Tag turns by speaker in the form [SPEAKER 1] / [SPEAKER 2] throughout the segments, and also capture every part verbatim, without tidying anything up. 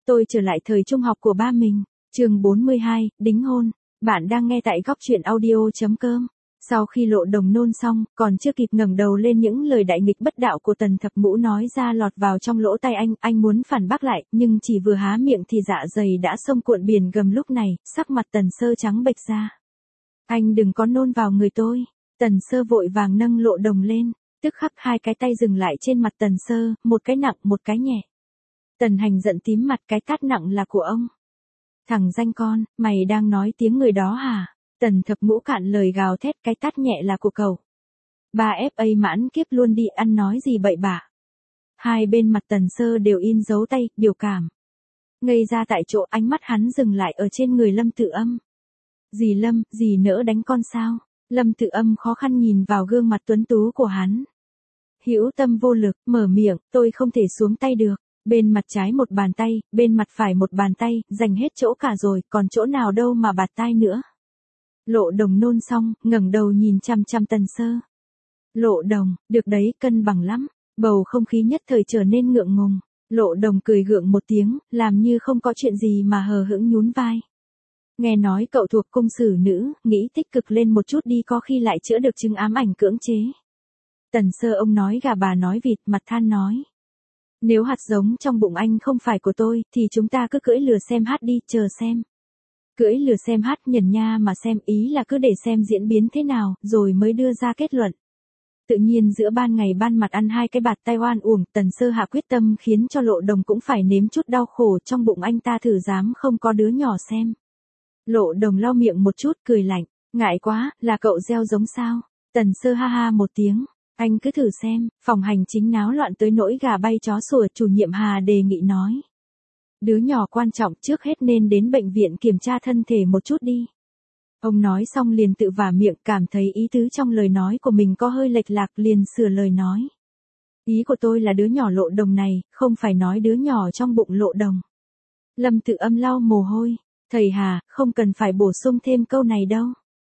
[SPEAKER 1] Tôi trở lại thời trung học của ba mình. Chương bốn mươi hai, đính hôn. Bạn đang nghe tại góc truyện audio chấm com. Sau khi Lộ Đồng nôn xong, còn chưa kịp ngẩng đầu lên, những lời đại nghịch bất đạo của Tần Thập Ngũ nói ra lọt vào trong lỗ tai anh, anh muốn phản bác lại, nhưng chỉ vừa há miệng thì dạ dày đã xông cuộn biển gầm. Lúc này, sắc mặt Tần Sơ trắng bệch ra. Anh đừng có nôn vào người tôi. Tần Sơ vội vàng nâng Lộ Đồng lên, tức khắc hai cái tay dừng lại trên mặt Tần Sơ, một cái nặng một cái nhẹ. Tần Hành giận tím mặt, cái tát nặng là của ông. Thằng danh con, mày đang nói tiếng người đó hả? Tần Thập Ngũ cạn lời gào thét, cái tát nhẹ là của cậu. Ba ép a mãn kiếp luôn đi, ăn nói gì bậy bạ. Hai bên mặt Tần Sơ đều in dấu tay, biểu cảm. Ngây ra tại chỗ, ánh mắt hắn dừng lại ở trên người Lâm Tự Âm. Dì Lâm, dì nỡ đánh con sao? Lâm Tự Âm khó khăn nhìn vào gương mặt tuấn tú của hắn. Hữu tâm vô lực, mở miệng, tôi không thể xuống tay được. Bên mặt trái một bàn tay, bên mặt phải một bàn tay, dành hết chỗ cả rồi, còn chỗ nào đâu mà bạt tai nữa. Lộ Đồng nôn xong, ngẩng đầu nhìn chăm chăm Tần Sơ. Lộ Đồng, được đấy, cân bằng lắm. Bầu không khí nhất thời trở nên ngượng ngùng. Lộ Đồng cười gượng một tiếng, làm như không có chuyện gì mà hờ hững nhún vai. Nghe nói cậu thuộc cung xử nữ, nghĩ tích cực lên một chút đi, có khi lại chữa được chứng ám ảnh cưỡng chế. Tần Sơ ông nói gà bà nói vịt, mặt than nói. Nếu hạt giống trong bụng anh không phải của tôi, thì chúng ta cứ cưỡi lừa xem hát đi, chờ xem. Cưỡi lừa xem hát nhẩn nha mà xem, ý là cứ để xem diễn biến thế nào, rồi mới đưa ra kết luận. Tự nhiên giữa ban ngày ban mặt ăn hai cái bạt tai oan uổng, Tần Sơ hạ quyết tâm khiến cho Lộ Đồng cũng phải nếm chút đau khổ trong bụng anh ta, thử dám không có đứa nhỏ xem. Lộ Đồng lau miệng một chút, cười lạnh, ngại quá, là cậu gieo giống sao? Tần Sơ ha ha một tiếng. Anh cứ thử xem. Phòng hành chính náo loạn tới nỗi gà bay chó sủa, chủ nhiệm Hà đề nghị nói. Đứa nhỏ quan trọng, trước hết nên đến bệnh viện kiểm tra thân thể một chút đi. Ông nói xong liền tự vả miệng, cảm thấy ý tứ trong lời nói của mình có hơi lệch lạc, liền sửa lời nói. Ý của tôi là đứa nhỏ Lộ Đồng này, không phải nói đứa nhỏ trong bụng Lộ Đồng. Lâm Tự Âm lau mồ hôi. Thầy Hà, không cần phải bổ sung thêm câu này đâu.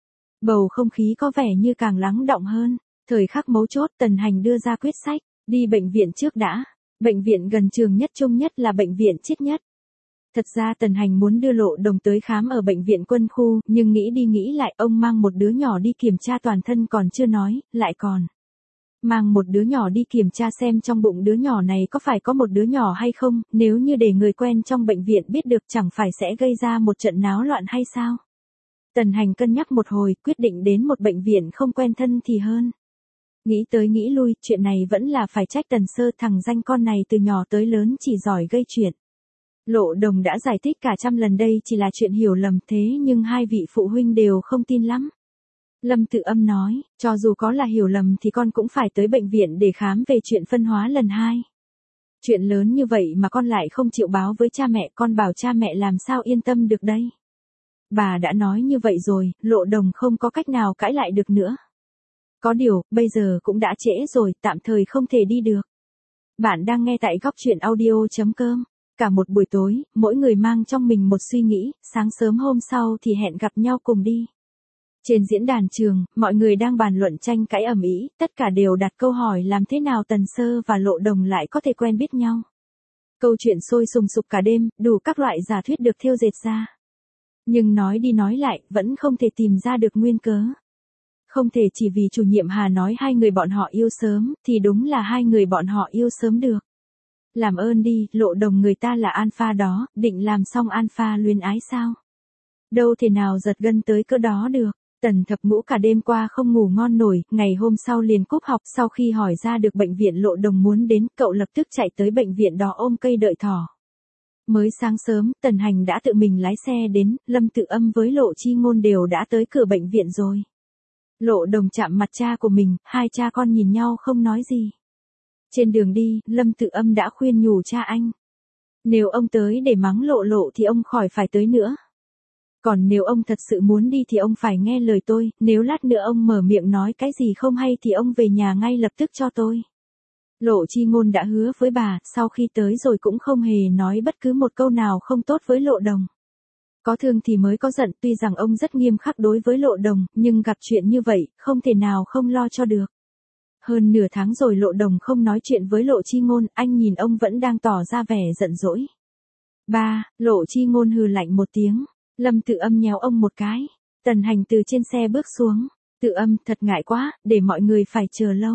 [SPEAKER 1] Bầu không khí có vẻ như càng lắng đọng hơn. Thời khắc mấu chốt, Tần Hành đưa ra quyết sách, đi bệnh viện trước đã. Bệnh viện gần trường nhất trung nhất là bệnh viện Chiết Nhất. Thật ra Tần Hành muốn đưa Lộ Đồng tới khám ở bệnh viện quân khu, nhưng nghĩ đi nghĩ lại, ông mang một đứa nhỏ đi kiểm tra toàn thân còn chưa nói, lại còn mang một đứa nhỏ đi kiểm tra xem trong bụng đứa nhỏ này có phải có một đứa nhỏ hay không, nếu như để người quen trong bệnh viện biết được chẳng phải sẽ gây ra một trận náo loạn hay sao. Tần Hành cân nhắc một hồi, quyết định đến một bệnh viện không quen thân thì hơn. Nghĩ tới nghĩ lui, chuyện này vẫn là phải trách Tần Sơ, thằng danh con này từ nhỏ tới lớn chỉ giỏi gây chuyện. Lộ Đồng đã giải thích cả trăm lần đây chỉ là chuyện hiểu lầm, thế nhưng hai vị phụ huynh đều không tin lắm. Lâm Tự Âm nói, cho dù có là hiểu lầm thì con cũng phải tới bệnh viện để khám về chuyện phân hóa lần hai. Chuyện lớn như vậy mà con lại không chịu báo với cha mẹ, con bảo cha mẹ làm sao yên tâm được đây. Bà đã nói như vậy rồi, Lộ Đồng không có cách nào cãi lại được nữa. Có điều, bây giờ cũng đã trễ rồi, tạm thời không thể đi được. Bạn đang nghe tại góc truyện audio chấm com. Cả một buổi tối, mỗi người mang trong mình một suy nghĩ, sáng sớm hôm sau thì hẹn gặp nhau cùng đi. Trên diễn đàn trường, mọi người đang bàn luận tranh cãi ầm ĩ, tất cả đều đặt câu hỏi làm thế nào Tần Sơ và Lộ Đồng lại có thể quen biết nhau. Câu chuyện sôi sùng sục cả đêm, đủ các loại giả thuyết được thêu dệt ra. Nhưng nói đi nói lại, vẫn không thể tìm ra được nguyên cớ. Không thể chỉ vì chủ nhiệm Hà nói hai người bọn họ yêu sớm, thì đúng là hai người bọn họ yêu sớm được. Làm ơn đi, Lộ Đồng người ta là alpha đó, định làm xong alpha luyến ái sao? Đâu thể nào giật gân tới cỡ đó được. Tần Thập Ngũ cả đêm qua không ngủ ngon nổi, ngày hôm sau liền cúp học. Sau khi hỏi ra được bệnh viện Lộ Đồng muốn đến, cậu lập tức chạy tới bệnh viện đó ôm cây đợi thỏ. Mới sáng sớm, Tần Hành đã tự mình lái xe đến, Lâm Tự Âm với Lộ Chi Ngôn đều đã tới cửa bệnh viện rồi. Lộ Đồng chạm mặt cha của mình, hai cha con nhìn nhau không nói gì. Trên đường đi, Lâm Tự Âm đã khuyên nhủ cha anh. Nếu ông tới để mắng Lộ Lộ thì ông khỏi phải tới nữa. Còn nếu ông thật sự muốn đi thì ông phải nghe lời tôi, nếu lát nữa ông mở miệng nói cái gì không hay thì ông về nhà ngay lập tức cho tôi. Lộ Chi Ngôn đã hứa với bà, sau khi tới rồi cũng không hề nói bất cứ một câu nào không tốt với Lộ Đồng. Có thương thì mới có giận, tuy rằng ông rất nghiêm khắc đối với Lộ Đồng, nhưng gặp chuyện như vậy, không thể nào không lo cho được. Hơn nửa tháng rồi Lộ Đồng không nói chuyện với Lộ Chi Ngôn, anh nhìn ông vẫn đang tỏ ra vẻ giận dỗi. Ba, Lộ Chi Ngôn hừ lạnh một tiếng. Lâm Tự Âm nhéo ông một cái. Tần Hành từ trên xe bước xuống. Tự Âm, thật ngại quá, để mọi người phải chờ lâu.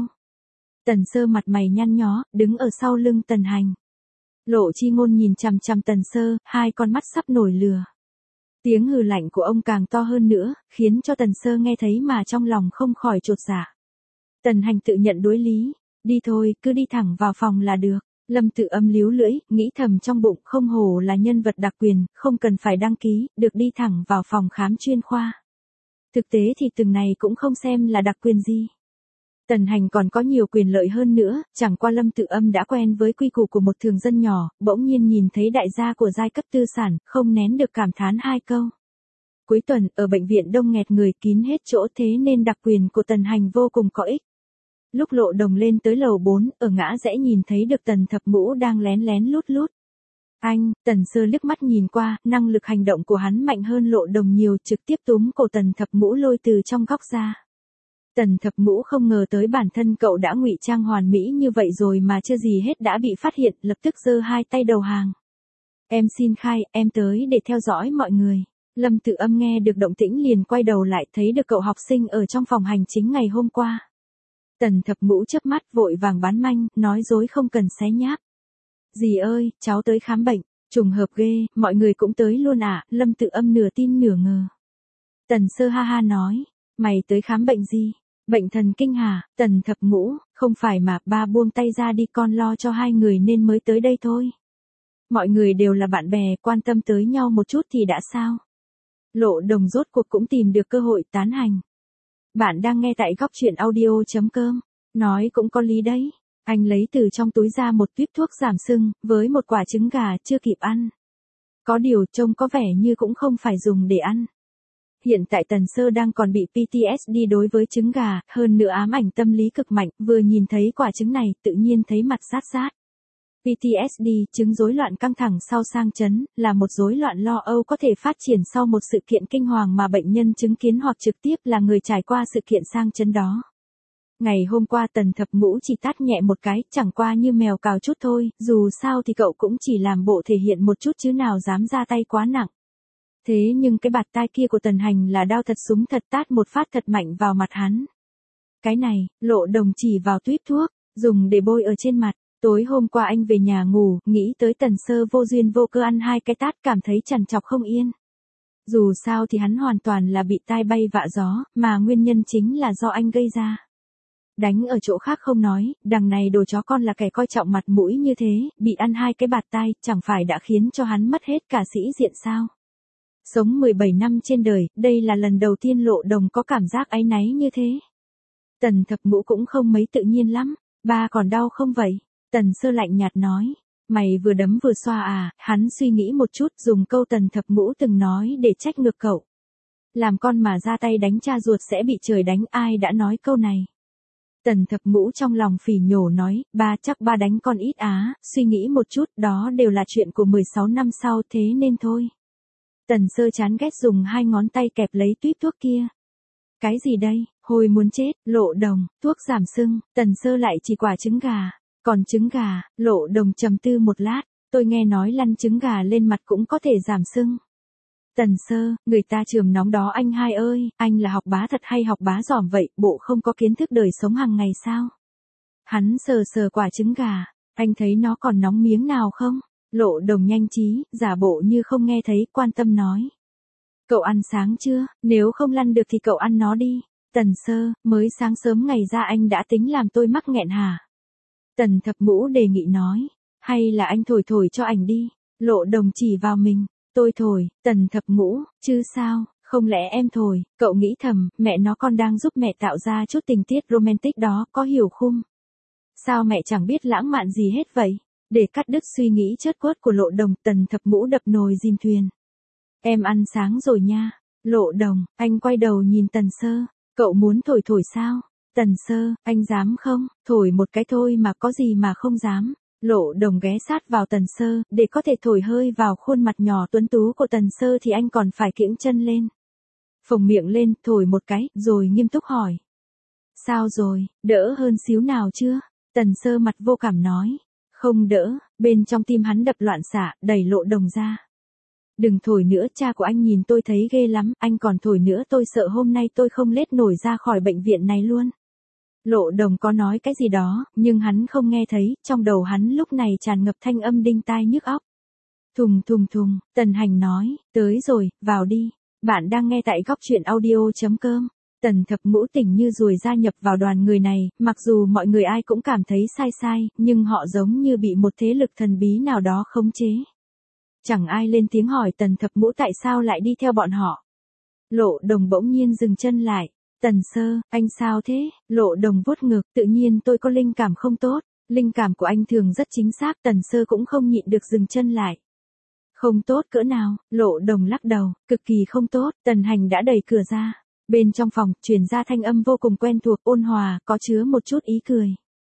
[SPEAKER 1] Tần Sơ mặt mày nhăn nhó, đứng ở sau lưng Tần Hành. Lộ Chi Ngôn nhìn chằm chằm Tần Sơ, hai con mắt sắp nổi lửa. Tiếng hừ lạnh của ông càng to hơn nữa, khiến cho Tần Sơ nghe thấy mà trong lòng không khỏi chột dạ. Tần Hành tự nhận đối lý. Đi thôi, cứ đi thẳng vào phòng là được. Lâm Tự Âm líu lưỡi, nghĩ thầm trong bụng, không hổ là nhân vật đặc quyền, không cần phải đăng ký, được đi thẳng vào phòng khám chuyên khoa. Thực tế thì từng này cũng không xem là đặc quyền gì. Tần Hành còn có nhiều quyền lợi hơn nữa, chẳng qua Lâm Tự Âm đã quen với quy củ của một thường dân nhỏ, bỗng nhiên nhìn thấy đại gia của giai cấp tư sản, không nén được cảm thán hai câu. Cuối tuần, ở bệnh viện đông nghẹt người kín hết chỗ, thế nên đặc quyền của Tần Hành vô cùng có ích. Lúc Lộ Đồng lên tới lầu bốn, ở ngã rẽ nhìn thấy được Tần Thập Ngũ đang lén lén lút lút. Anh, Tần Sơ liếc mắt nhìn qua, năng lực hành động của hắn mạnh hơn Lộ Đồng nhiều, trực tiếp túm cổ Tần Thập Ngũ lôi từ trong góc ra. Tần Thập Ngũ không ngờ tới bản thân cậu đã ngụy trang hoàn mỹ như vậy rồi mà chưa gì hết đã bị phát hiện, lập tức giơ hai tay đầu hàng. Em xin khai, em tới để theo dõi mọi người. Lâm Tự Âm nghe được động tĩnh liền quay đầu lại, thấy được cậu học sinh ở trong phòng hành chính ngày hôm qua. Tần Thập Ngũ chớp mắt vội vàng bán manh, nói dối không cần xé nháp. Dì ơi, cháu tới khám bệnh, trùng hợp ghê, mọi người cũng tới luôn à, Lâm Tự Âm nửa tin nửa ngờ. Tần Sơ ha ha nói, mày tới khám bệnh gì? Bệnh thần kinh hả? Tần Thập Ngũ, không phải mà, ba buông tay ra đi, con lo cho hai người nên mới tới đây thôi. Mọi người đều là bạn bè, quan tâm tới nhau một chút thì đã sao? Lộ Đồng rốt cuộc cũng tìm được cơ hội tán hành. Bạn đang nghe tại góc truyện audio chấm com. Nói cũng có lý đấy. Anh lấy từ trong túi ra một tuyếp thuốc giảm sưng, với một quả trứng gà chưa kịp ăn. Có điều trông có vẻ như cũng không phải dùng để ăn. Hiện tại Tần Sơ đang còn bị pê tê ét đê đối với trứng gà, hơn nữa ám ảnh tâm lý cực mạnh, vừa nhìn thấy quả trứng này, tự nhiên thấy mặt rát rát. pê tê ét đê, chứng rối loạn căng thẳng sau sang chấn, là một rối loạn lo âu có thể phát triển sau một sự kiện kinh hoàng mà bệnh nhân chứng kiến hoặc trực tiếp là người trải qua sự kiện sang chấn đó. Ngày hôm qua Tần Thập Ngũ chỉ tát nhẹ một cái, chẳng qua như mèo cào chút thôi, dù sao thì cậu cũng chỉ làm bộ thể hiện một chút chứ nào dám ra tay quá nặng. Thế nhưng cái bạt tai kia của Tần Hành là đao thật súng thật, tát một phát thật mạnh vào mặt hắn. Cái này, Lộ Đồng chỉ vào tuyếp thuốc, dùng để bôi ở trên mặt. Tối hôm qua anh về nhà ngủ, nghĩ tới Tần Sơ vô duyên vô cớ ăn hai cái tát, cảm thấy trằn trọc không yên. Dù sao thì hắn hoàn toàn là bị tai bay vạ gió, mà nguyên nhân chính là do anh gây ra. Đánh ở chỗ khác không nói, đằng này đồ chó con là kẻ coi trọng mặt mũi như thế, bị ăn hai cái bạt tai, chẳng phải đã khiến cho hắn mất hết cả sĩ diện sao? Sống mười bảy năm trên đời, đây là lần đầu tiên Lộ Đồng có cảm giác áy náy như thế. Tần Thập Ngũ cũng không mấy tự nhiên lắm. Ba còn đau không vậy? Tần Sơ lạnh nhạt nói. Mày vừa đấm vừa xoa à? Hắn suy nghĩ một chút, dùng câu Tần Thập Ngũ từng nói để trách ngược cậu. Làm con mà ra tay đánh cha ruột sẽ bị trời đánh, ai đã nói câu này? Tần Thập Ngũ trong lòng phỉ nhổ nói, ba chắc ba đánh con ít á, suy nghĩ một chút, đó đều là chuyện của mười sáu năm sau, thế nên thôi. Tần Sơ chán ghét dùng hai ngón tay kẹp lấy tuyếp thuốc kia. Cái gì đây, hồi muốn chết, Lộ Đồng, thuốc giảm sưng, Tần Sơ lại chỉ quả trứng gà. Còn trứng gà, Lộ Đồng trầm tư một lát, tôi nghe nói lăn trứng gà lên mặt cũng có thể giảm sưng. Tần Sơ, người ta chườm nóng đó anh hai ơi, anh là học bá thật hay học bá giỏm vậy, bộ không có kiến thức đời sống hàng ngày sao? Hắn sờ sờ quả trứng gà, anh thấy nó còn nóng miếng nào không? Lộ Đồng nhanh trí, giả bộ như không nghe thấy, quan tâm nói. Cậu ăn sáng chưa, nếu không lăn được thì cậu ăn nó đi. Tần Sơ, mới sáng sớm ngày ra anh đã tính làm tôi mắc nghẹn hả? Tần Thập Ngũ đề nghị nói, hay là anh thổi thổi cho ảnh đi. Lộ Đồng chỉ vào mình, tôi thổi. Tần Thập Ngũ, chứ sao, không lẽ em thổi? Cậu nghĩ thầm, mẹ nó con đang giúp mẹ tạo ra chút tình tiết romantic đó, có hiểu không? Sao mẹ chẳng biết lãng mạn gì hết vậy? Để cắt đứt suy nghĩ chớt quất của Lộ Đồng, Tần Thập Ngũ đập nồi dìm thuyền. Em ăn sáng rồi nha. Lộ Đồng, anh quay đầu nhìn Tần Sơ, cậu muốn thổi thổi sao? Tần Sơ, anh dám không? Thổi một cái thôi mà, có gì mà không dám. Lộ Đồng ghé sát vào Tần Sơ, để có thể thổi hơi vào khuôn mặt nhỏ tuấn tú của Tần Sơ thì anh còn phải kiễng chân lên. Phồng miệng lên, thổi một cái, rồi nghiêm túc hỏi. Sao rồi, đỡ hơn xíu nào chưa? Tần Sơ mặt vô cảm nói. Không đỡ, bên trong tim hắn đập loạn xạ, đẩy Lộ Đồng ra. Đừng thổi nữa, cha của anh nhìn tôi thấy ghê lắm, anh còn thổi nữa tôi sợ hôm nay tôi không lết nổi ra khỏi bệnh viện này luôn. Lộ Đồng có nói cái gì đó, nhưng hắn không nghe thấy, trong đầu hắn lúc này tràn ngập thanh âm đinh tai nhức óc. Thùng thùng thùng, Tần Hành nói, tới rồi, vào đi. Bạn đang nghe tại góc truyện audio.com. Tần Thập Ngũ tỉnh như ruồi gia nhập vào đoàn người này, mặc dù mọi người ai cũng cảm thấy sai sai, nhưng họ giống như bị một thế lực thần bí nào đó khống chế. Chẳng ai lên tiếng hỏi Tần Thập Ngũ tại sao lại đi theo bọn họ. Lộ Đồng bỗng nhiên dừng chân lại. Tần Sơ, anh sao thế? Lộ Đồng vuốt ngực, tự nhiên tôi có linh cảm không tốt. Linh cảm của anh thường rất chính xác, Tần Sơ cũng không nhịn được dừng chân lại. Không tốt cỡ nào? Lộ Đồng lắc đầu, cực kỳ không tốt. Tần Hành đã đẩy cửa ra. Bên trong phòng, truyền ra thanh âm vô cùng quen thuộc, ôn hòa, có chứa một chút ý cười.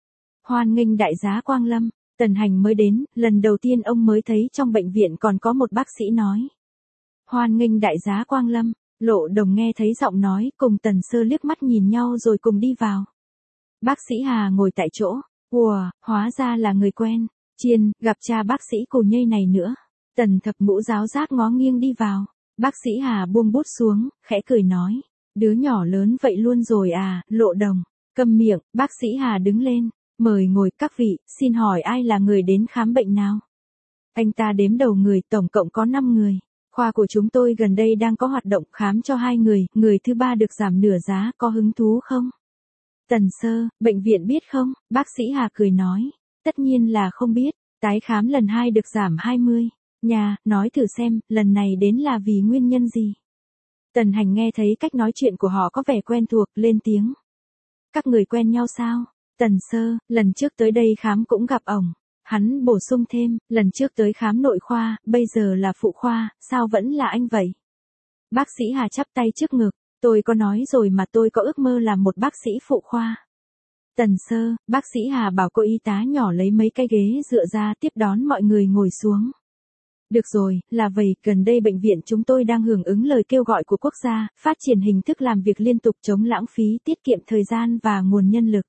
[SPEAKER 1] Hoan nghênh đại giá Quang Lâm. Tần Hành mới đến, lần đầu tiên ông mới thấy trong bệnh viện còn có một bác sĩ nói. Hoan nghênh đại giá Quang Lâm. Lộ Đồng nghe thấy giọng nói, cùng Tần Sơ liếc mắt nhìn nhau rồi cùng đi vào. Bác sĩ Hà ngồi tại chỗ. Ùa, hóa ra là người quen. Chiên, gặp cha bác sĩ Cù Nhây này nữa. Tần Thập Ngũ giáo giác ngó nghiêng đi vào. Bác sĩ Hà buông bút xuống, khẽ cười nói. Đứa nhỏ lớn vậy luôn rồi à, Lộ Đồng. Câm miệng, bác sĩ Hà đứng lên. Mời ngồi các vị, xin hỏi ai là người đến khám bệnh nào? Anh ta đếm đầu người, tổng cộng có năm người. Khoa của chúng tôi gần đây đang có hoạt động khám cho hai người, người thứ ba được giảm nửa giá, có hứng thú không? Tần Sơ, bệnh viện biết không? Bác sĩ Hà cười nói. Tất nhiên là không biết, tái khám lần hai được giảm hai mươi. Nhà, nói thử xem, lần này đến là vì nguyên nhân gì? Tần Hành nghe thấy cách nói chuyện của họ có vẻ quen thuộc, lên tiếng. Các người quen nhau sao? Tần Sơ, lần trước tới đây khám cũng gặp ổng. Hắn bổ sung thêm, lần trước tới khám nội khoa, bây giờ là phụ khoa, sao vẫn là anh vậy? Bác sĩ Hà chắp tay trước ngực, tôi có nói rồi mà tôi có ước mơ làm một bác sĩ phụ khoa. Tần Sơ, bác sĩ Hà bảo cô y tá nhỏ lấy mấy cái ghế dựa ra tiếp đón mọi người ngồi xuống. Được rồi, là vậy, gần đây bệnh viện chúng tôi đang hưởng ứng lời kêu gọi của quốc gia, phát triển hình thức làm việc liên tục chống lãng phí, tiết kiệm thời gian và nguồn nhân lực.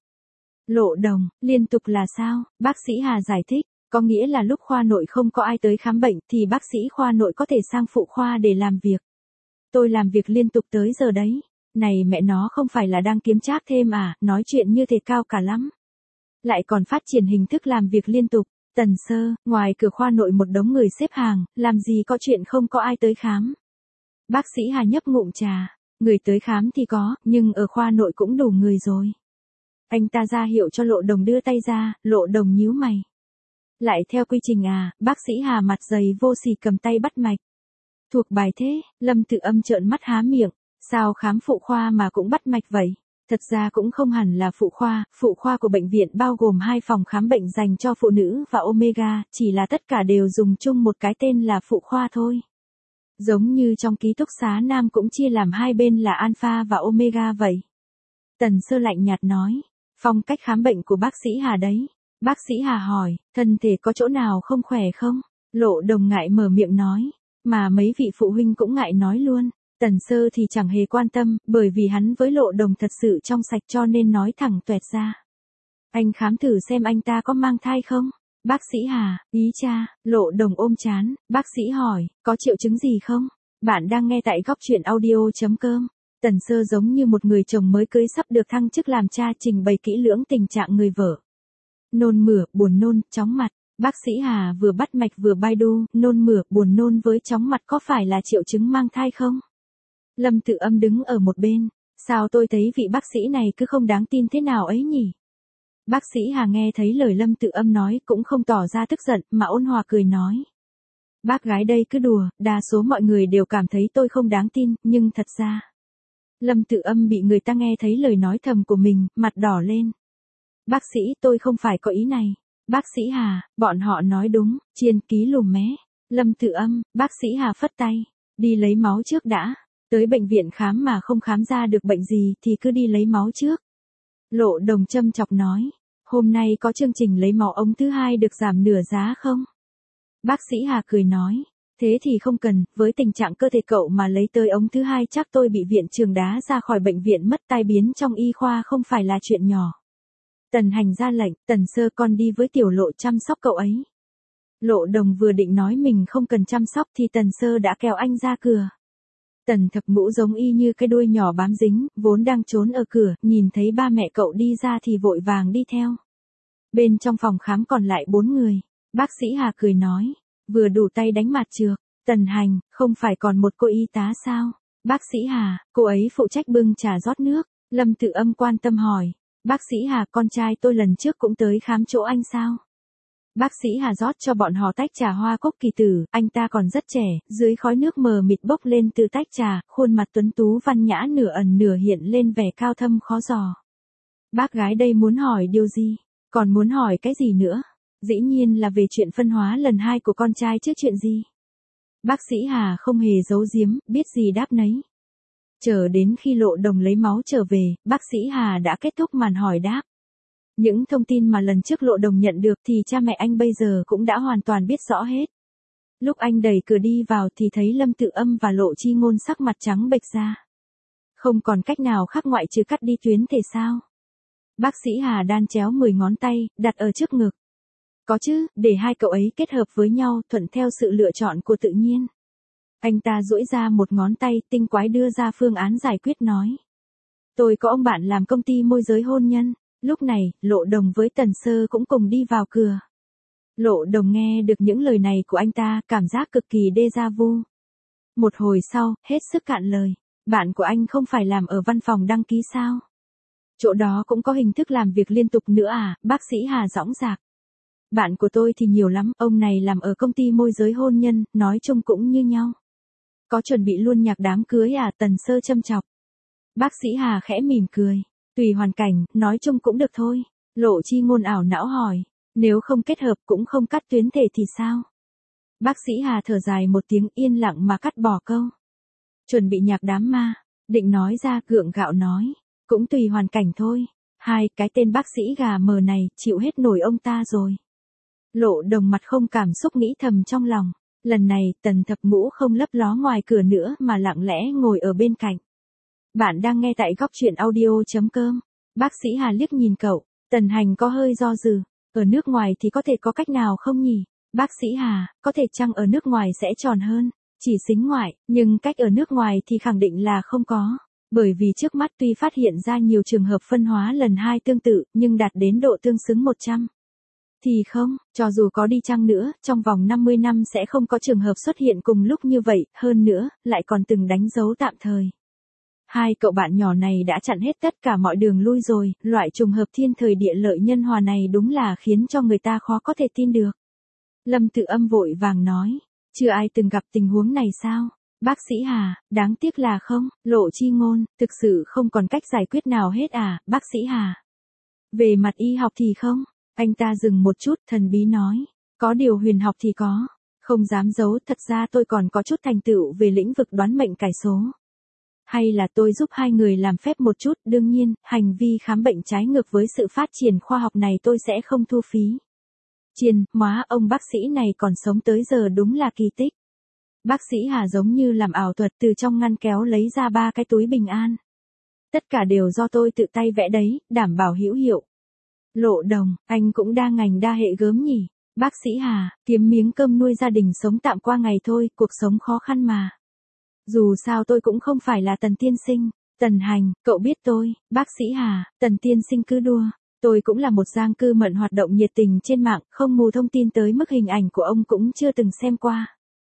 [SPEAKER 1] Lộ Đồng, liên tục là sao? Bác sĩ Hà giải thích, có nghĩa là lúc khoa nội không có ai tới khám bệnh thì bác sĩ khoa nội có thể sang phụ khoa để làm việc. Tôi làm việc liên tục tới giờ đấy. Này mẹ nó không phải là đang kiếm trác thêm à, nói chuyện như thế cao cả lắm. Lại còn phát triển hình thức làm việc liên tục. Tần Sơ, ngoài cửa khoa nội một đống người xếp hàng, làm gì có chuyện không có ai tới khám. Bác sĩ Hà nhấp ngụm trà, người tới khám thì có, nhưng ở khoa nội cũng đủ người rồi. Anh ta ra hiệu cho Lộ Đồng đưa tay ra, Lộ Đồng nhíu mày. Lại theo quy trình à, bác sĩ Hà mặt dày vô sỉ cầm tay bắt mạch. Thuộc bài thế, Lâm Tự Âm trợn mắt há miệng, sao khám phụ khoa mà cũng bắt mạch vậy? Thật ra cũng không hẳn là phụ khoa, phụ khoa của bệnh viện bao gồm hai phòng khám bệnh dành cho phụ nữ và Omega, chỉ là tất cả đều dùng chung một cái tên là phụ khoa thôi. Giống như trong ký túc xá nam cũng chia làm hai bên là Alpha và Omega vậy. Tần Sơ lạnh nhạt nói, phong cách khám bệnh của bác sĩ Hà đấy. Bác sĩ Hà hỏi, thân thể có chỗ nào không khỏe không? Lộ Đồng ngại mở miệng nói, mà mấy vị phụ huynh cũng ngại nói luôn. Tần Sơ thì chẳng hề quan tâm, bởi vì hắn với Lộ Đồng thật sự trong sạch cho nên nói thẳng tuẹt ra. Anh khám thử xem anh ta có mang thai không? Bác sĩ Hà, ý cha, Lộ Đồng ôm chán, bác sĩ hỏi, có triệu chứng gì không? Bạn đang nghe tại góc truyện audio.com. Tần Sơ giống như một người chồng mới cưới sắp được thăng chức làm cha trình bày kỹ lưỡng tình trạng người vợ. Nôn mửa, buồn nôn, chóng mặt. Bác sĩ Hà vừa bắt mạch vừa baidu, nôn mửa, buồn nôn với chóng mặt có phải là triệu chứng mang thai không? Lâm Tự Âm đứng ở một bên, sao tôi thấy vị bác sĩ này cứ không đáng tin thế nào ấy nhỉ? Bác sĩ Hà nghe thấy lời Lâm Tự Âm nói cũng không tỏ ra tức giận mà ôn hòa cười nói. Bác gái đây cứ đùa, đa số mọi người đều cảm thấy tôi không đáng tin, nhưng thật ra. Lâm Tự Âm bị người ta nghe thấy lời nói thầm của mình, mặt đỏ lên. Bác sĩ tôi không phải có ý này. Bác sĩ Hà, bọn họ nói đúng, chiên ký lùm mé. Lâm Tự Âm, bác sĩ Hà phất tay. Đi lấy máu trước đã. Tới bệnh viện khám mà không khám ra được bệnh gì thì cứ đi lấy máu trước. Lộ Đồng châm chọc nói. Hôm nay có chương trình lấy máu ống thứ hai được giảm nửa giá không? Bác sĩ Hà cười nói. Thế thì không cần, với tình trạng cơ thể cậu mà lấy tới ống thứ hai chắc tôi bị viện trường đá ra khỏi bệnh viện mất tai biến trong y khoa không phải là chuyện nhỏ. Tần Hành ra lệnh, Tần Sơ con đi với Tiểu Lộ chăm sóc cậu ấy. Lộ Đồng vừa định nói mình không cần chăm sóc thì Tần Sơ đã kéo anh ra cửa. Tần Thập Ngũ giống y như cái đuôi nhỏ bám dính, vốn đang trốn ở cửa, nhìn thấy ba mẹ cậu đi ra thì vội vàng đi theo. Bên trong phòng khám còn lại bốn người. Bác sĩ Hà cười nói, vừa đủ tay đánh mặt trược. Tần Hành, không phải còn một cô y tá sao? Bác sĩ Hà, cô ấy phụ trách bưng trà rót nước. Lâm Tự Âm quan tâm hỏi, bác sĩ Hà, con trai tôi lần trước cũng tới khám chỗ anh sao? Bác sĩ Hà rót cho bọn họ tách trà hoa cúc kỳ tử, anh ta còn rất trẻ, dưới khói nước mờ mịt bốc lên từ tách trà, khuôn mặt tuấn tú văn nhã nửa ẩn nửa hiện lên vẻ cao thâm khó dò. Bác gái đây muốn hỏi điều gì? Còn muốn hỏi cái gì nữa? Dĩ nhiên là về chuyện phân hóa lần hai của con trai chứ chuyện gì? Bác sĩ Hà không hề giấu giếm, biết gì đáp nấy. Chờ đến khi Lộ Đồng lấy máu trở về, bác sĩ Hà đã kết thúc màn hỏi đáp. Những thông tin mà lần trước Lộ Đồng nhận được thì cha mẹ anh bây giờ cũng đã hoàn toàn biết rõ hết. Lúc anh đẩy cửa đi vào thì thấy Lâm Tự Âm và Lộ Chi Ngôn sắc mặt trắng bệch ra. Không còn cách nào khác ngoại trừ cắt đi tuyến thể sao. Bác sĩ Hà đan chéo mười ngón tay, đặt ở trước ngực. Có chứ, để hai cậu ấy kết hợp với nhau thuận theo sự lựa chọn của tự nhiên. Anh ta duỗi ra một ngón tay, tinh quái đưa ra phương án giải quyết nói. Tôi có ông bạn làm công ty môi giới hôn nhân. Lúc này, Lộ Đồng với Tần Sơ cũng cùng đi vào cửa. Lộ Đồng nghe được những lời này của anh ta, cảm giác cực kỳ déjà vu. Một hồi sau, hết sức cạn lời. Bạn của anh không phải làm ở văn phòng đăng ký sao? Chỗ đó cũng có hình thức làm việc liên tục nữa à? Bác sĩ Hà dõng dạc. Bạn của tôi thì nhiều lắm, ông này làm ở công ty môi giới hôn nhân, nói chung cũng như nhau. Có chuẩn bị luôn nhạc đám cưới à? Tần Sơ châm chọc. Bác sĩ Hà khẽ mỉm cười. Tùy hoàn cảnh, nói chung cũng được thôi. Lộ Chi Ngôn ảo não hỏi, nếu không kết hợp cũng không cắt tuyến thể thì sao? Bác sĩ Hà thở dài một tiếng yên lặng mà cắt bỏ câu. Chuẩn bị nhạc đám ma, định nói ra gượng gạo nói, cũng tùy hoàn cảnh thôi. Hai, cái tên bác sĩ gà mờ này, chịu hết nổi ông ta rồi. Lộ Đồng mặt không cảm xúc nghĩ thầm trong lòng, lần này Tần Thập Ngũ không lấp ló ngoài cửa nữa mà lặng lẽ ngồi ở bên cạnh. Bạn đang nghe tại góc truyện audio.com. Bác sĩ Hà liếc nhìn cậu, Tần Hành có hơi do dự, ở nước ngoài thì có thể có cách nào không nhỉ? Bác sĩ Hà, có thể chăng ở nước ngoài sẽ tròn hơn, chỉ xính ngoại, nhưng cách ở nước ngoài thì khẳng định là không có. Bởi vì trước mắt tuy phát hiện ra nhiều trường hợp phân hóa lần hai tương tự, nhưng đạt đến độ tương xứng một trăm. Thì không, cho dù có đi chăng nữa, trong vòng năm mươi năm sẽ không có trường hợp xuất hiện cùng lúc như vậy, hơn nữa, lại còn từng đánh dấu tạm thời. Hai cậu bạn nhỏ này đã chặn hết tất cả mọi đường lui rồi, loại trùng hợp thiên thời địa lợi nhân hòa này đúng là khiến cho người ta khó có thể tin được. Lâm Tự Âm vội vàng nói, chưa ai từng gặp tình huống này sao? Bác sĩ Hà, đáng tiếc là không. Lộ Chi Ngôn, thực sự không còn cách giải quyết nào hết à? Bác sĩ Hà. Về mặt y học thì không. Anh ta dừng một chút, thần bí nói, có điều huyền học thì có. Không dám giấu, thật ra tôi còn có chút thành tựu về lĩnh vực đoán mệnh cải số. Hay là tôi giúp hai người làm phép một chút, đương nhiên, hành vi khám bệnh trái ngược với sự phát triển khoa học này tôi sẽ không thu phí. Chiên, móa, ông bác sĩ này còn sống tới giờ đúng là kỳ tích. Bác sĩ Hà giống như làm ảo thuật từ trong ngăn kéo lấy ra ba cái túi bình an. Tất cả đều do tôi tự tay vẽ đấy, đảm bảo hữu hiệu. Lộ Đồng, anh cũng đa ngành đa hệ gớm nhỉ. Bác sĩ Hà, kiếm miếng cơm nuôi gia đình sống tạm qua ngày thôi, cuộc sống khó khăn mà. Dù sao tôi cũng không phải là Tần tiên sinh. Tần Hành, cậu biết tôi. Bác sĩ Hà, Tần tiên sinh cứ đùa. Tôi cũng là một giang cư mận hoạt động nhiệt tình trên mạng, không mù thông tin tới mức hình ảnh của ông cũng chưa từng xem qua.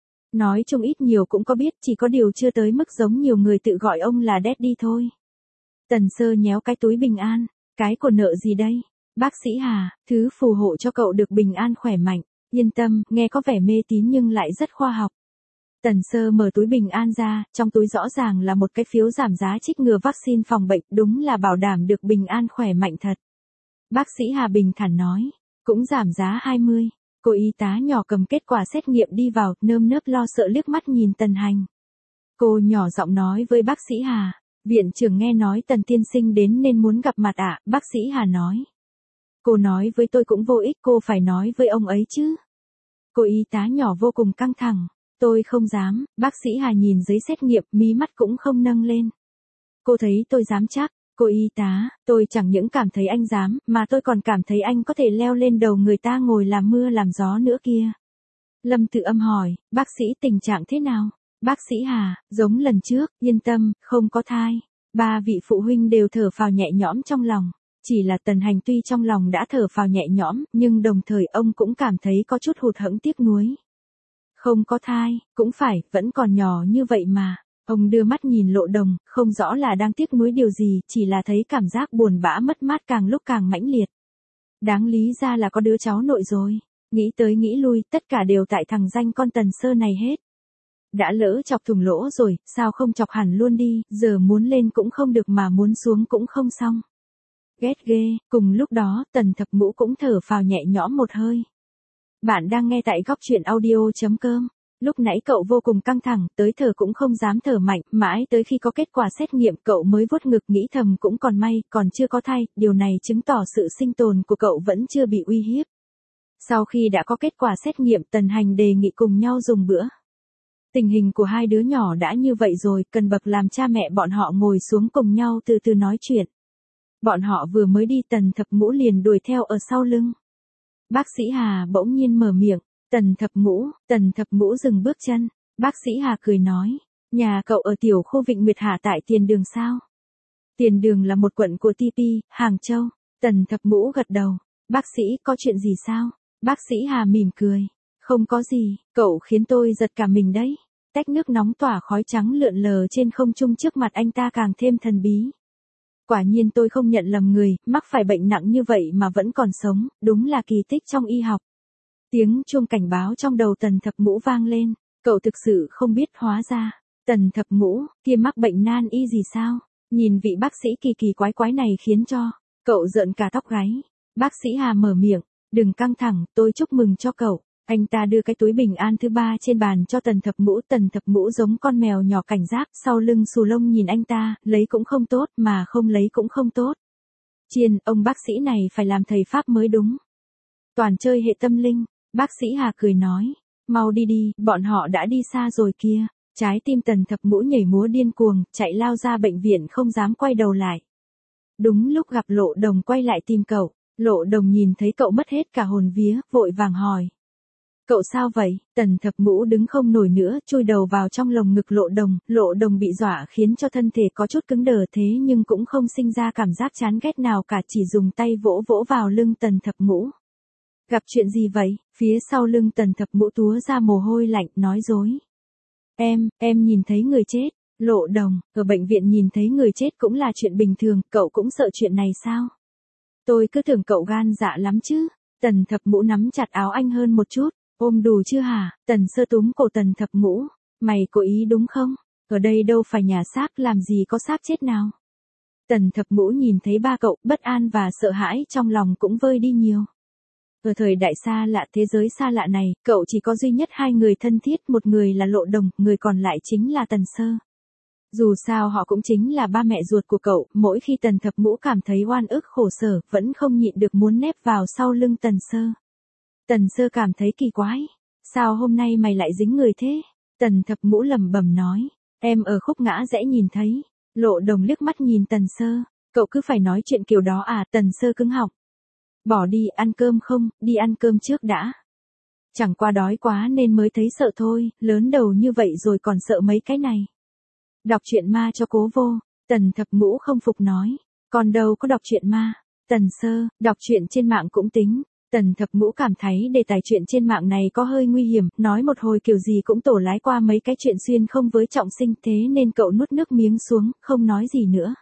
[SPEAKER 1] Nói chung ít nhiều cũng có biết, chỉ có điều chưa tới mức giống nhiều người tự gọi ông là Daddy thôi. Tần Sơ nhéo cái túi bình an. Cái của nợ gì đây? Bác sĩ Hà, thứ phù hộ cho cậu được bình an khỏe mạnh. Yên tâm, nghe có vẻ mê tín nhưng lại rất khoa học. Tần Sơ mở túi bình an ra, trong túi rõ ràng là một cái phiếu giảm giá trích ngừa vaccine phòng bệnh, đúng là bảo đảm được bình an khỏe mạnh thật. Bác sĩ Hà bình thản nói, cũng giảm giá hai mươi. Cô y tá nhỏ cầm kết quả xét nghiệm đi vào, nơm nớp lo sợ liếc mắt nhìn Tần Hành. Cô nhỏ giọng nói với bác sĩ Hà, viện trưởng nghe nói Tần tiên sinh đến nên muốn gặp mặt ạ, bác sĩ Hà nói. Cô nói với tôi cũng vô ích, cô phải nói với ông ấy chứ. Cô y tá nhỏ vô cùng căng thẳng. Tôi không dám, bác sĩ Hà nhìn giấy xét nghiệm, mí mắt cũng không nâng lên. Cô thấy tôi dám chắc, Cô y tá, tôi chẳng những cảm thấy anh dám, mà tôi còn cảm thấy anh có thể leo lên đầu người ta ngồi làm mưa làm gió nữa kia. Lâm Tự Âm hỏi, bác sĩ tình trạng thế nào? Bác sĩ Hà, giống lần trước, yên tâm, không có thai. Ba vị phụ huynh đều thở phào nhẹ nhõm trong lòng. Chỉ là Tần Hành tuy trong lòng đã thở phào nhẹ nhõm, nhưng đồng thời ông cũng cảm thấy có chút hụt hẫng tiếc nuối. Không có thai, cũng phải, vẫn còn nhỏ như vậy mà. Ông đưa mắt nhìn Lộ Đồng, không rõ là đang tiếc nuối điều gì, chỉ là thấy cảm giác buồn bã mất mát càng lúc càng mãnh liệt. Đáng lý ra là có đứa cháu nội rồi. Nghĩ tới nghĩ lui, tất cả đều tại thằng danh con Tần Sơ này hết. Đã lỡ chọc thủng lỗ rồi, sao không chọc hẳn luôn đi, giờ muốn lên cũng không được mà muốn xuống cũng không xong. Ghét ghê, cùng lúc đó, Tần Thập Ngũ cũng thở phào nhẹ nhõm một hơi. Bạn đang nghe tại góc truyện audio.com. Lúc nãy cậu vô cùng căng thẳng, tới thở cũng không dám thở mạnh, mãi tới khi có kết quả xét nghiệm cậu mới vuốt ngực nghĩ thầm cũng còn may, còn chưa có thai, điều này chứng tỏ sự sinh tồn của cậu vẫn chưa bị uy hiếp. Sau khi đã có kết quả xét nghiệm, Tần Hành đề nghị cùng nhau dùng bữa. Tình hình của hai đứa nhỏ đã như vậy rồi, cần bậc làm cha mẹ bọn họ ngồi xuống cùng nhau từ từ nói chuyện. Bọn họ vừa mới đi Tần Thập Ngũ liền đuổi theo ở sau lưng. Bác sĩ Hà bỗng nhiên mở miệng, Tần Thập Ngũ, Tần Thập Ngũ dừng bước chân. Bác sĩ Hà cười nói, nhà cậu ở tiểu khu Vịnh Nguyệt Hà tại Tiền Đường sao? Tiền Đường là một quận của tê pê, Hàng Châu. Tần Thập Ngũ gật đầu, bác sĩ có chuyện gì sao? Bác sĩ Hà mỉm cười, không có gì, cậu khiến tôi giật cả mình đấy. Tách nước nóng tỏa khói trắng lượn lờ trên không trung trước mặt anh ta càng thêm thần bí. Quả nhiên tôi không nhận lầm người, mắc phải bệnh nặng như vậy mà vẫn còn sống, đúng là kỳ tích trong y học. Tiếng chuông cảnh báo trong đầu Tần Thập Ngũ vang lên, cậu thực sự không biết hóa ra. Tần Thập Ngũ, kia mắc bệnh nan y gì sao? Nhìn vị bác sĩ kỳ kỳ quái quái này khiến cho cậu rợn cả tóc gáy. Bác sĩ Hà mở miệng, đừng căng thẳng, tôi chúc mừng cho cậu. Anh ta đưa cái túi bình an thứ ba trên bàn cho Tần Thập Ngũ. Tần Thập Ngũ giống con mèo nhỏ cảnh giác, sau lưng xù lông nhìn anh ta, lấy cũng không tốt, mà không lấy cũng không tốt. Chiên, ông bác sĩ này phải làm thầy Pháp mới đúng. Toàn chơi hệ tâm linh, bác sĩ Hà cười nói, mau đi đi, bọn họ đã đi xa rồi kia. Trái tim Tần Thập Ngũ nhảy múa điên cuồng, chạy lao ra bệnh viện không dám quay đầu lại. Đúng lúc gặp Lộ Đồng quay lại tìm cậu, Lộ Đồng nhìn thấy cậu mất hết cả hồn vía, vội vàng hỏi. Cậu sao vậy? Tần Thập Ngũ đứng không nổi nữa, chui đầu vào trong lồng ngực Lộ Đồng, Lộ Đồng bị dọa khiến cho thân thể có chút cứng đờ thế nhưng cũng không sinh ra cảm giác chán ghét nào cả, chỉ dùng tay vỗ vỗ vào lưng Tần Thập Ngũ. Gặp chuyện gì vậy? Phía sau lưng Tần Thập Ngũ túa ra mồ hôi lạnh, nói dối. Em, em nhìn thấy người chết. Lộ Đồng, ở bệnh viện nhìn thấy người chết cũng là chuyện bình thường, cậu cũng sợ chuyện này sao? Tôi cứ tưởng cậu gan dạ lắm chứ. Tần Thập Ngũ nắm chặt áo anh hơn một chút. Ôm đủ chưa hả? Tần Sơ túm cổ Tần Thập Ngũ. Mày cố ý đúng không? Ở đây đâu phải nhà xác, làm gì có xác chết nào. Tần Thập Ngũ nhìn thấy ba cậu, bất an và sợ hãi trong lòng cũng vơi đi nhiều. Ở thời đại xa lạ, thế giới xa lạ này, cậu chỉ có duy nhất hai người thân thiết, một người là Lộ Đồng, người còn lại chính là Tần Sơ. Dù sao họ cũng chính là ba mẹ ruột của cậu, mỗi khi Tần Thập Ngũ cảm thấy oan ức khổ sở, vẫn không nhịn được muốn nép vào sau lưng Tần Sơ. Tần Sơ cảm thấy kỳ quái. Sao hôm nay mày lại dính người thế? Tần Thập Ngũ lẩm bẩm nói. Em ở khúc ngã rẽ nhìn thấy. Lộ Đồng liếc mắt nhìn Tần Sơ. Cậu cứ phải nói chuyện kiểu đó à? Tần Sơ cứng họng. Bỏ đi, ăn cơm không, đi ăn cơm trước đã. Chẳng qua đói quá nên mới thấy sợ thôi, lớn đầu như vậy rồi còn sợ mấy cái này. Đọc truyện ma cho cố vô. Tần Thập Ngũ không phục nói. Còn đâu có đọc truyện ma. Tần Sơ, đọc truyện trên mạng cũng tính. Tần Thập Ngũ cảm thấy đề tài chuyện trên mạng này có hơi nguy hiểm, nói một hồi kiểu gì cũng tổ lái qua mấy cái chuyện xuyên không với trọng sinh, thế nên cậu nuốt nước miếng xuống, không nói gì nữa.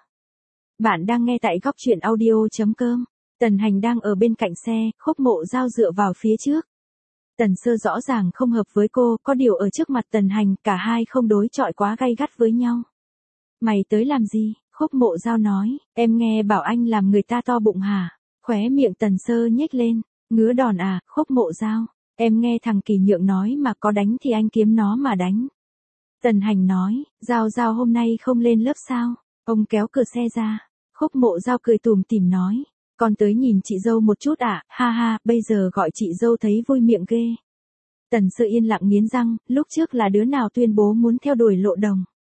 [SPEAKER 1] Bạn đang nghe tại góc truyện audio.com. Tần Hành đang ở bên cạnh xe, Khúc Mộ Dao dựa vào phía trước. Tần Sơ rõ ràng không hợp với cô, có điều ở trước mặt Tần Hành, cả hai không đối chọi quá gay gắt với nhau. Mày tới làm gì? Khúc Mộ Dao nói, em nghe bảo anh làm người ta to bụng hả? Khóe miệng Tần Sơ nhếch lên. Ngứa đòn à? Khúc Mộ Dao, em nghe thằng Kỳ Nhượng nói mà, có đánh thì anh kiếm nó mà đánh. Tần Hành nói, Dao Dao hôm nay không lên lớp sao? Ông kéo cửa xe ra. Khúc Mộ Dao cười tủm tỉm nói, con tới nhìn chị dâu một chút à? Ha ha, bây giờ gọi chị dâu thấy vui miệng ghê. Tần Sơ yên lặng nghiến răng, lúc trước là đứa nào tuyên bố muốn theo đuổi Lộ Đồng.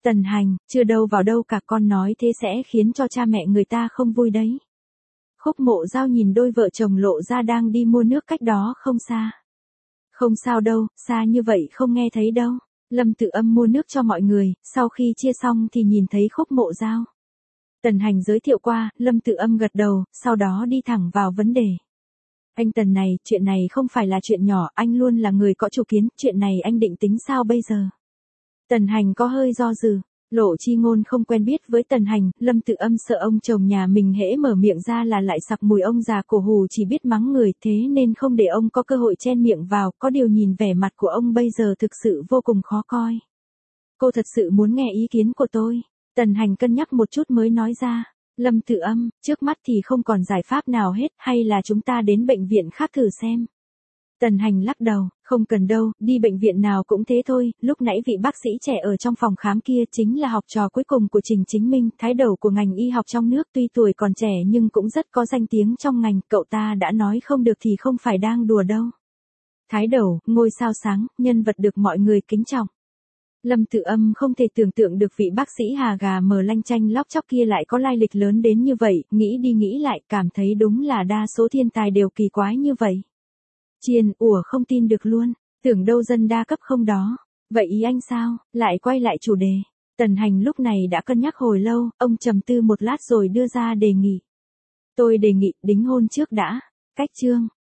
[SPEAKER 1] Tần Hành, chưa đâu vào đâu cả, con nói thế sẽ khiến cho cha mẹ người ta không vui đấy. Khúc Mộ Dao nhìn đôi vợ chồng Lộ Gia đang đi mua nước cách đó không xa. Không sao đâu, xa như vậy không nghe thấy đâu. Lâm Tự Âm mua nước cho mọi người, sau khi chia xong thì nhìn thấy Khúc Mộ Dao. Tần Hành giới thiệu qua, Lâm Tự Âm gật đầu, sau đó đi thẳng vào vấn đề. Anh Tần này, chuyện này không phải là chuyện nhỏ, anh luôn là người có chủ kiến, chuyện này anh định tính sao bây giờ? Tần Hành có hơi do dự. Lộ Chi Ngôn không quen biết với Tần Hành, Lâm Tự Âm sợ ông chồng nhà mình hễ mở miệng ra là lại sặc mùi ông già cổ hù chỉ biết mắng người, thế nên không để ông có cơ hội chen miệng vào, có điều nhìn vẻ mặt của ông bây giờ thực sự vô cùng khó coi. Cô thật sự muốn nghe ý kiến của tôi. Tần Hành cân nhắc một chút mới nói ra. Lâm Tự Âm, trước mắt thì không còn giải pháp nào hết, hay là chúng ta đến bệnh viện khác thử xem. Tần Hành lắc đầu, không cần đâu, đi bệnh viện nào cũng thế thôi, lúc nãy vị bác sĩ trẻ ở trong phòng khám kia chính là học trò cuối cùng của Trình Chính Minh, thái đầu của ngành y học trong nước, tuy tuổi còn trẻ nhưng cũng rất có danh tiếng trong ngành, cậu ta đã nói không được thì không phải đang đùa đâu. Thái đầu, ngôi sao sáng, nhân vật được mọi người kính trọng. Lâm Tự Âm không thể tưởng tượng được vị bác sĩ hà gà mờ lanh chanh lóc chóc kia lại có lai lịch lớn đến như vậy, nghĩ đi nghĩ lại cảm thấy đúng là đa số thiên tài đều kỳ quái như vậy. Chiên, ủa không tin được luôn, tưởng đâu dân đa cấp không đó. Vậy ý anh sao? Lại quay lại chủ đề. Tần Hành lúc này đã cân nhắc hồi lâu, ông trầm tư một lát rồi đưa ra đề nghị. Tôi đề nghị đính hôn trước đã. Cách chương.